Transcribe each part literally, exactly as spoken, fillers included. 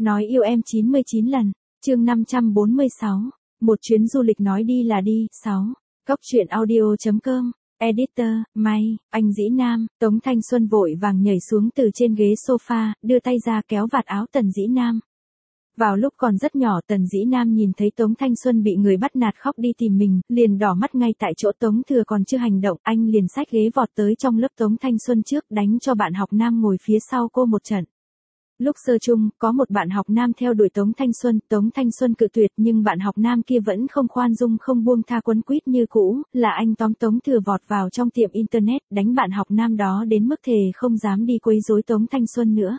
Nói yêu em chín mươi chín lần. Chương năm trăm bốn mươi sáu. Một chuyến du lịch nói đi là đi. sáu. Góc truyện audio chấm com. Editor, May, anh Dĩ Nam. Tống Thanh Xuân vội vàng nhảy xuống từ trên ghế sofa, đưa tay ra kéo vạt áo Tần Dĩ Nam. Vào lúc còn rất nhỏ Tần Dĩ Nam nhìn thấy Tống Thanh Xuân bị người bắt nạt khóc đi tìm mình, liền đỏ mắt ngay tại chỗ. Tống Thừa còn chưa hành động, anh liền xách ghế vọt tới trong lớp Tống Thanh Xuân trước, đánh cho bạn học nam ngồi phía sau cô một trận. Lúc sơ chung, có một bạn học nam theo đuổi Tống Thanh Xuân, Tống Thanh Xuân cự tuyệt nhưng bạn học nam kia vẫn không khoan dung không buông tha, quấn quýt như cũ, là anh tóm Tống Thừa vọt vào trong tiệm internet, đánh bạn học nam đó đến mức thề không dám đi quấy rối Tống Thanh Xuân nữa.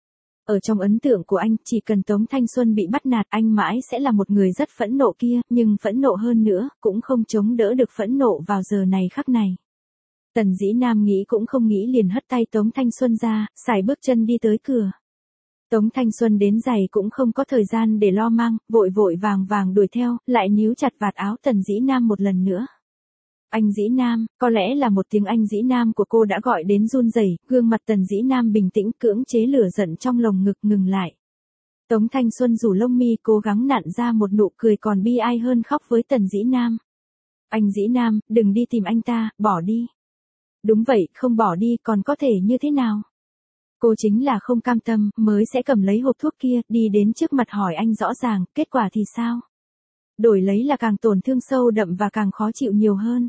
Ở trong ấn tượng của anh, chỉ cần Tống Thanh Xuân bị bắt nạt, anh mãi sẽ là một người rất phẫn nộ kia, nhưng phẫn nộ hơn nữa, cũng không chống đỡ được phẫn nộ vào giờ này khắc này. Tần Dĩ Nam nghĩ cũng không nghĩ liền hất tay Tống Thanh Xuân ra, sải bước chân đi tới cửa. Tống Thanh Xuân đến giày cũng không có thời gian để lo mang, vội vội vàng vàng đuổi theo, lại níu chặt vạt áo Tần Dĩ Nam một lần nữa. Anh Dĩ Nam, có lẽ là một tiếng anh Dĩ Nam của cô đã gọi đến run rẩy, gương mặt Tần Dĩ Nam bình tĩnh cưỡng chế lửa giận trong lồng ngực ngừng lại. Tống Thanh Xuân rủ lông mi cố gắng nặn ra một nụ cười còn bi ai hơn khóc với Tần Dĩ Nam. Anh Dĩ Nam, đừng đi tìm anh ta, bỏ đi. Đúng vậy, không bỏ đi còn có thể như thế nào? Cô chính là không cam tâm, mới sẽ cầm lấy hộp thuốc kia, đi đến trước mặt hỏi anh rõ ràng, kết quả thì sao? Đổi lấy là càng tổn thương sâu đậm và càng khó chịu nhiều hơn.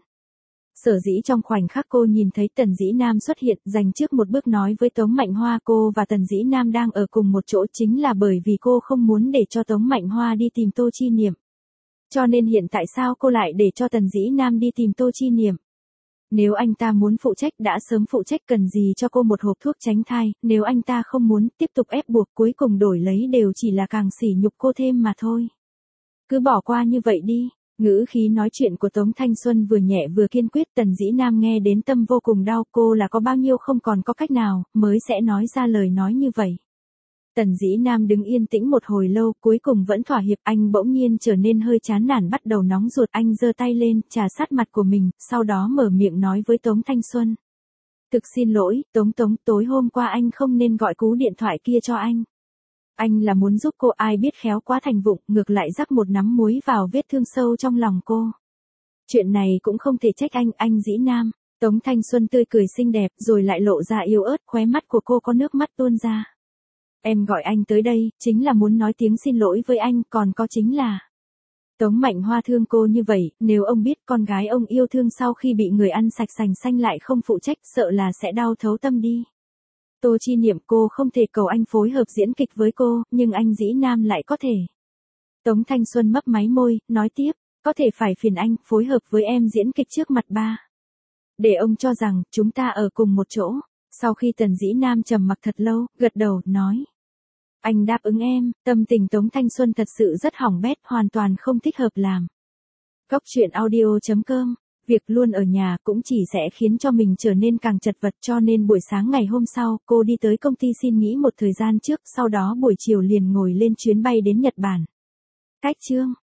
Sở dĩ trong khoảnh khắc cô nhìn thấy Tần Dĩ Nam xuất hiện, dành trước một bước nói với Tống Mạnh Hoa cô và Tần Dĩ Nam đang ở cùng một chỗ, chính là bởi vì cô không muốn để cho Tống Mạnh Hoa đi tìm Tô Chi Niệm. Cho nên hiện tại sao cô lại để cho Tần Dĩ Nam đi tìm Tô Chi Niệm? Nếu anh ta muốn phụ trách đã sớm phụ trách, cần gì cho cô một hộp thuốc tránh thai, nếu anh ta không muốn tiếp tục ép buộc, cuối cùng đổi lấy đều chỉ là càng sỉ nhục cô thêm mà thôi. Cứ bỏ qua như vậy đi. Ngữ khí nói chuyện của Tống Thanh Xuân vừa nhẹ vừa kiên quyết, Tần Dĩ Nam nghe đến tâm vô cùng đau, cô là có bao nhiêu không còn có cách nào, mới sẽ nói ra lời nói như vậy. Tần Dĩ Nam đứng yên tĩnh một hồi lâu, cuối cùng vẫn thỏa hiệp, anh bỗng nhiên trở nên hơi chán nản, bắt đầu nóng ruột, anh giơ tay lên, chà sát mặt của mình, sau đó mở miệng nói với Tống Thanh Xuân. Thực xin lỗi, Tống Tống, tối hôm qua anh không nên gọi cú điện thoại kia cho anh. Anh là muốn giúp cô, ai biết khéo quá thành vụng, ngược lại rắc một nắm muối vào vết thương sâu trong lòng cô. Chuyện này cũng không thể trách anh, anh Dĩ Nam. Tống Thanh Xuân tươi cười xinh đẹp, rồi lại lộ ra yếu ớt, khóe mắt của cô có nước mắt tuôn ra. Em gọi anh tới đây, chính là muốn nói tiếng xin lỗi với anh, còn có chính là... Tống Mạnh Hoa thương cô như vậy, nếu ông biết con gái ông yêu thương sau khi bị người ăn sạch sành xanh lại không phụ trách, sợ là sẽ đau thấu tâm đi. Tô Chi Niệm, cô không thể cầu anh phối hợp diễn kịch với cô, nhưng anh Dĩ Nam lại có thể. Tống Thanh Xuân mấp máy môi, nói tiếp, có thể phải phiền anh phối hợp với em diễn kịch trước mặt ba. Để ông cho rằng chúng ta ở cùng một chỗ. Sau khi Tần Dĩ Nam trầm mặc thật lâu, gật đầu, nói. Anh đáp ứng em. Tâm tình Tống Thanh Xuân thật sự rất hỏng bét, hoàn toàn không thích hợp làm. Góc truyện audio chấm com. Việc luôn ở nhà cũng chỉ sẽ khiến cho mình trở nên càng chật vật, cho nên buổi sáng ngày hôm sau, cô đi tới công ty xin nghỉ một thời gian trước, sau đó buổi chiều liền ngồi lên chuyến bay đến Nhật Bản. Cách chương.